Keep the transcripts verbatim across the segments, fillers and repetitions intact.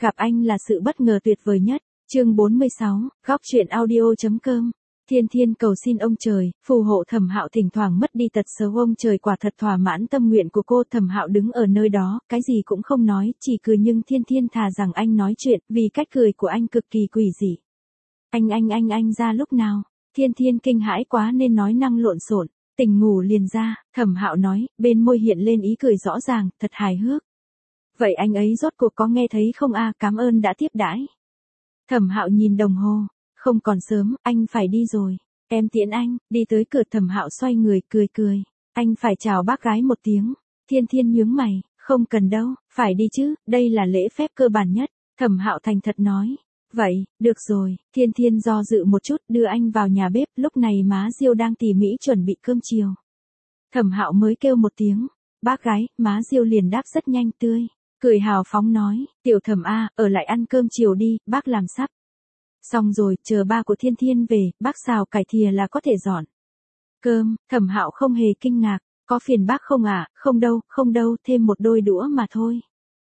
Gặp anh là sự bất ngờ tuyệt vời nhất. Chương bốn mươi sáu, góc truyện audio.com. Thiên Thiên cầu xin ông trời, phù hộ Thẩm Hạo thỉnh thoảng mất đi tật xấu, ông trời quả thật thỏa mãn tâm nguyện của cô. Thẩm Hạo đứng ở nơi đó, cái gì cũng không nói, chỉ cười, nhưng Thiên Thiên thà rằng anh nói chuyện, vì cách cười của anh cực kỳ quỷ dị. Anh anh anh anh ra lúc nào? Thiên Thiên kinh hãi quá nên nói năng lộn xộn, tỉnh ngủ liền ra. Thẩm Hạo nói, bên môi hiện lên ý cười rõ ràng, thật hài hước. Vậy anh ấy rốt cuộc có nghe thấy không a? Cảm ơn đã tiếp đãi. Thẩm Hạo nhìn đồng hồ, không còn sớm, anh phải đi rồi. Em tiễn anh. Đi tới cửa, Thẩm Hạo xoay người, cười cười. Anh phải chào bác gái một tiếng. Thiên Thiên nhướng mày, không cần đâu, phải đi chứ, đây là lễ phép cơ bản nhất. Thẩm Hạo thành thật nói. Vậy, được rồi. Thiên Thiên do dự một chút, đưa anh vào nhà bếp. Lúc này má Diêu đang tỉ mỉ chuẩn bị cơm chiều. Thẩm Hạo mới kêu một tiếng, bác gái, má Diêu liền đáp rất nhanh, tươi cười hào phóng nói, tiểu Thẩm a, ở lại ăn cơm chiều đi, bác làm sắp xong rồi, chờ ba của Thiên Thiên về, bác xào cải thìa là có thể dọn cơm. Thẩm Hạo không hề kinh ngạc, có phiền bác không ạ? À? Không đâu, không đâu, thêm một đôi đũa mà thôi.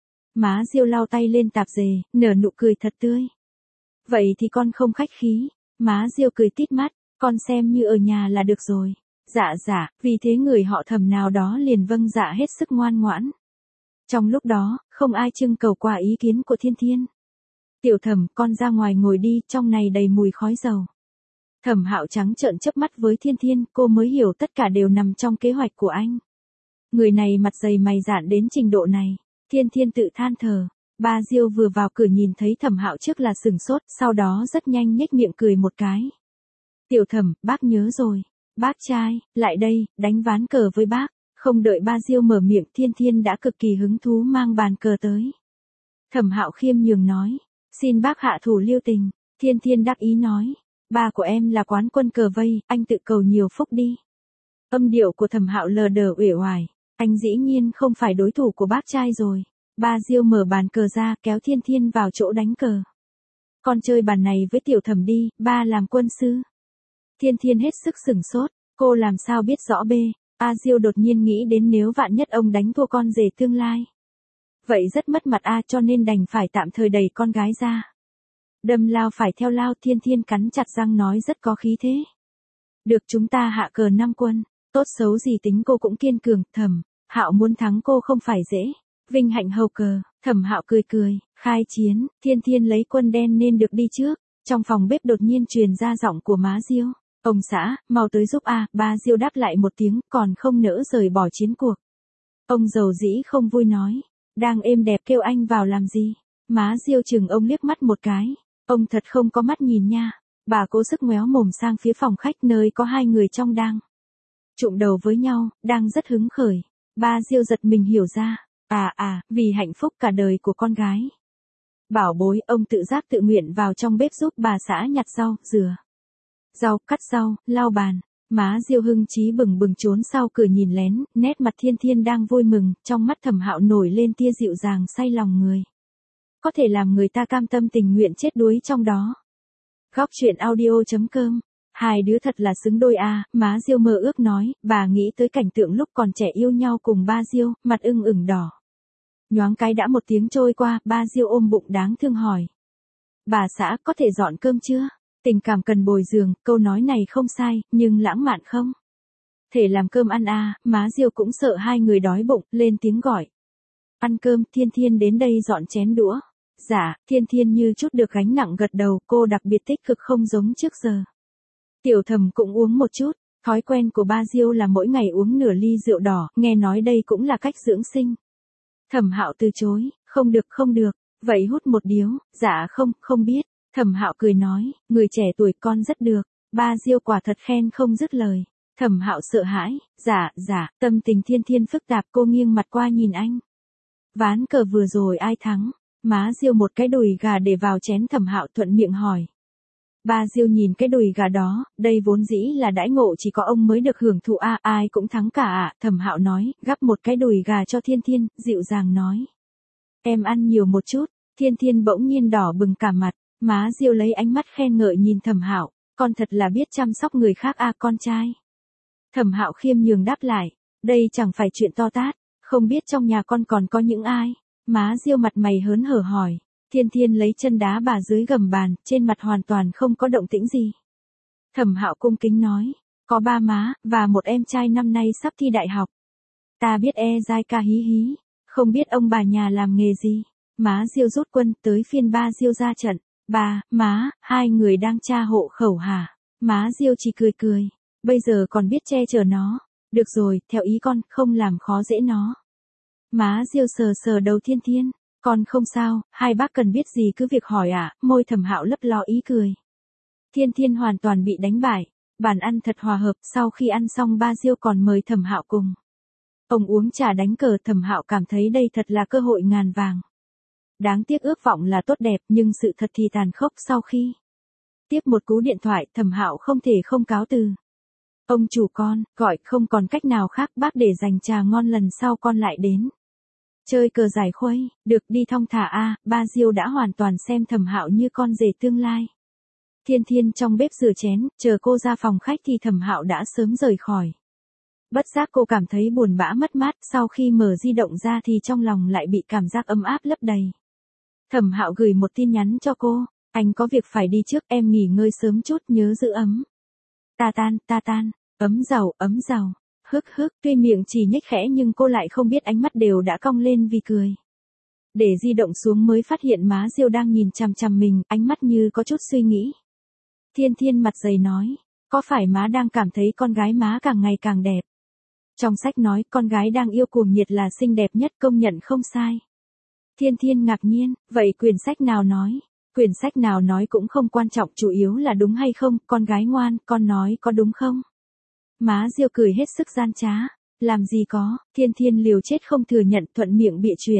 Má Diêu lau tay lên tạp dề, nở nụ cười thật tươi. Vậy thì con không khách khí. Má Diêu cười tít mắt, con xem như ở nhà là được rồi. Dạ dạ, vì thế người họ Thẩm nào đó liền vâng dạ hết sức ngoan ngoãn. Trong lúc đó, không ai trưng cầu qua ý kiến của Thiên Thiên. Tiểu Thẩm, con ra ngoài ngồi đi, trong này đầy mùi khói dầu. Thẩm Hạo trắng trợn chớp mắt với Thiên Thiên, cô mới hiểu tất cả đều nằm trong kế hoạch của anh. Người này mặt dày mày dạn đến trình độ này. Thiên Thiên tự than thở. Ba Diêu vừa vào cửa nhìn thấy Thẩm Hạo trước là sửng sốt, sau đó rất nhanh nhếch miệng cười một cái. Tiểu Thẩm, bác nhớ rồi. Bác trai, lại đây, đánh ván cờ với bác. Không đợi ba Diêu mở miệng, Thiên Thiên đã cực kỳ hứng thú mang bàn cờ tới. Thẩm Hạo khiêm nhường nói, xin bác hạ thủ lưu tình. Thiên Thiên đắc ý nói, ba của em là quán quân cờ vây, anh tự cầu nhiều phúc đi. Âm điệu của Thẩm Hạo lờ đờ uể oải, anh dĩ nhiên không phải đối thủ của bác trai rồi. Ba Diêu mở bàn cờ ra, kéo Thiên Thiên vào chỗ đánh cờ. Con chơi bàn này với tiểu Thẩm đi, ba làm quân sư. Thiên Thiên hết sức sửng sốt, cô làm sao biết rõ bê. A Diêu đột nhiên nghĩ đến nếu vạn nhất ông đánh thua con rể tương lai. Vậy rất mất mặt a, cho nên đành phải tạm thời đẩy con gái ra. Đâm lao phải theo lao. Thiên Thiên cắn chặt răng nói rất có khí thế. Được, chúng ta hạ cờ năm quân, tốt xấu gì tính cô cũng kiên cường. Thẩm Hạo muốn thắng cô không phải dễ. Vinh hạnh hầu cờ. Thẩm Hạo cười cười, khai chiến. Thiên Thiên lấy quân đen nên được đi trước. Trong phòng bếp đột nhiên truyền ra giọng của má Diêu. Ông xã, mau tới giúp a. Ba Diêu đáp lại một tiếng, còn không nỡ rời bỏ chiến cuộc. Ông dầu dĩ không vui nói, đang êm đẹp kêu anh vào làm gì? Má Diêu chừng ông liếc mắt một cái. Ông thật không có mắt nhìn nha. Bà cố sức ngoéo mồm sang phía phòng khách nơi có hai người trong đang trụng đầu với nhau, đang rất hứng khởi. Ba Diêu giật mình hiểu ra, à à, vì hạnh phúc cả đời của con gái. Bảo bối, ông tự giác tự nguyện vào trong bếp giúp bà xã nhặt rau, rửa rau, cắt rau, lau bàn. Má Diêu hưng chí bừng bừng trốn sau cửa nhìn lén, nét mặt Thiên Thiên đang vui mừng, trong mắt Thẩm Hạo nổi lên tia dịu dàng say lòng người. Có thể làm người ta cam tâm tình nguyện chết đuối trong đó. Góc truyện audio.com. Hai đứa thật là xứng đôi a. Má Diêu mơ ước nói, bà nghĩ tới cảnh tượng lúc còn trẻ yêu nhau cùng ba Diêu, mặt ưng ửng đỏ. Nhoáng cái đã một tiếng trôi qua, ba Diêu ôm bụng đáng thương hỏi. Bà xã có thể dọn cơm chưa? Tình cảm cần bồi dưỡng, câu nói này không sai, nhưng lãng mạn không? Thể làm cơm ăn à, má Diêu cũng sợ hai người đói bụng, lên tiếng gọi. Ăn cơm. Thiên Thiên đến đây dọn chén đũa. Dạ, Thiên Thiên như chút được gánh nặng gật đầu, cô đặc biệt tích cực không giống trước giờ. Tiểu Thẩm cũng uống một chút, thói quen của ba Diêu là mỗi ngày uống nửa ly rượu đỏ, nghe nói đây cũng là cách dưỡng sinh. Thẩm Hạo từ chối, không được không được, vậy hút một điếu. Dạ không, không biết. Thẩm Hạo cười nói, người trẻ tuổi con rất được. Ba Diêu quả thật khen không dứt lời. Thẩm Hạo sợ hãi, dạ, dạ, tâm tình Thiên Thiên phức tạp, cô nghiêng mặt qua nhìn anh. Ván cờ vừa rồi ai thắng? Má Diêu một cái đùi gà để vào chén Thẩm Hạo thuận miệng hỏi. Ba Diêu nhìn cái đùi gà đó, đây vốn dĩ là đãi ngộ chỉ có ông mới được hưởng thụ a, ai cũng thắng cả ạ. À. Thẩm Hạo nói, gắp một cái đùi gà cho Thiên Thiên, dịu dàng nói. Em ăn nhiều một chút. Thiên Thiên bỗng nhiên đỏ bừng cả mặt. Má Diêu lấy ánh mắt khen ngợi nhìn Thẩm Hạo, con thật là biết chăm sóc người khác a, à, con trai. Thẩm Hạo khiêm nhường đáp lại, đây chẳng phải chuyện to tát, không biết trong nhà con còn có những ai. Má Diêu mặt mày hớn hở hỏi, Thiên Thiên lấy chân đá bà dưới gầm bàn, trên mặt hoàn toàn không có động tĩnh gì. Thẩm Hạo cung kính nói, có ba má, và một em trai năm nay sắp thi đại học. Ta biết e dai ca hí hí, không biết ông bà nhà làm nghề gì. Má Diêu rút quân, tới phiên ba Diêu ra trận. Ba, má, hai người đang tra hộ khẩu hả? Má Diêu chỉ cười cười, bây giờ còn biết che chở nó. Được rồi, theo ý con, không làm khó dễ nó. Má Diêu sờ sờ đầu Thiên Thiên, con không sao, hai bác cần biết gì cứ việc hỏi ạ, à, môi Thẩm Hạo lấp ló ý cười. Thiên Thiên hoàn toàn bị đánh bại, bàn ăn thật hòa hợp, sau khi ăn xong ba Diêu còn mời Thẩm Hạo cùng. Ông uống trà đánh cờ, Thẩm Hạo cảm thấy đây thật là cơ hội ngàn vàng. Đáng tiếc ước vọng là tốt đẹp nhưng sự thật thì tàn khốc sau khi tiếp một cú điện thoại, Thẩm Hạo không thể không cáo từ. Ông chủ con, gọi không còn cách nào khác bác để dành trà ngon lần sau con lại đến. Chơi cờ giải khuây, được đi thong thả a, ba Diêu đã hoàn toàn xem Thẩm Hạo như con rể tương lai. Thiên Thiên trong bếp rửa chén, chờ cô ra phòng khách thì Thẩm Hạo đã sớm rời khỏi. Bất giác cô cảm thấy buồn bã mất mát, sau khi mở di động ra thì trong lòng lại bị cảm giác ấm áp lấp đầy. Thẩm Hạo gửi một tin nhắn cho cô, anh có việc phải đi trước, em nghỉ ngơi sớm chút, nhớ giữ ấm. Ta tan, ta tan, ấm giàu, ấm giàu. Hức hức, tuy miệng chỉ nhếch khẽ nhưng cô lại không biết ánh mắt đều đã cong lên vì cười. Để di động xuống mới phát hiện má Diêu đang nhìn chằm chằm mình, ánh mắt như có chút suy nghĩ. Thiên Thiên mặt dày nói, có phải má đang cảm thấy con gái má càng ngày càng đẹp? Trong sách nói con gái đang yêu cuồng nhiệt là xinh đẹp nhất, công nhận không sai. Thiên Thiên ngạc nhiên, vậy quyển sách nào nói? Quyển sách nào nói cũng không quan trọng, chủ yếu là đúng hay không, con gái ngoan, con nói có đúng không? Má Diêu cười hết sức gian trá, làm gì có, Thiên Thiên liều chết không thừa nhận, thuận miệng bịa chuyện.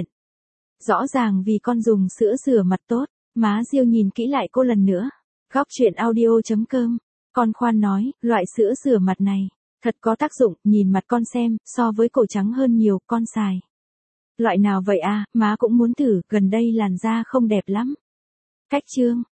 Rõ ràng vì con dùng sữa rửa mặt tốt, má Diêu nhìn kỹ lại cô lần nữa. Góc truyện audio chấm com, con khoan nói, loại sữa rửa mặt này, thật có tác dụng, nhìn mặt con xem, so với cổ trắng hơn nhiều, con xài. Loại nào vậy à, má cũng muốn thử, gần đây làn da không đẹp lắm. Cách chương.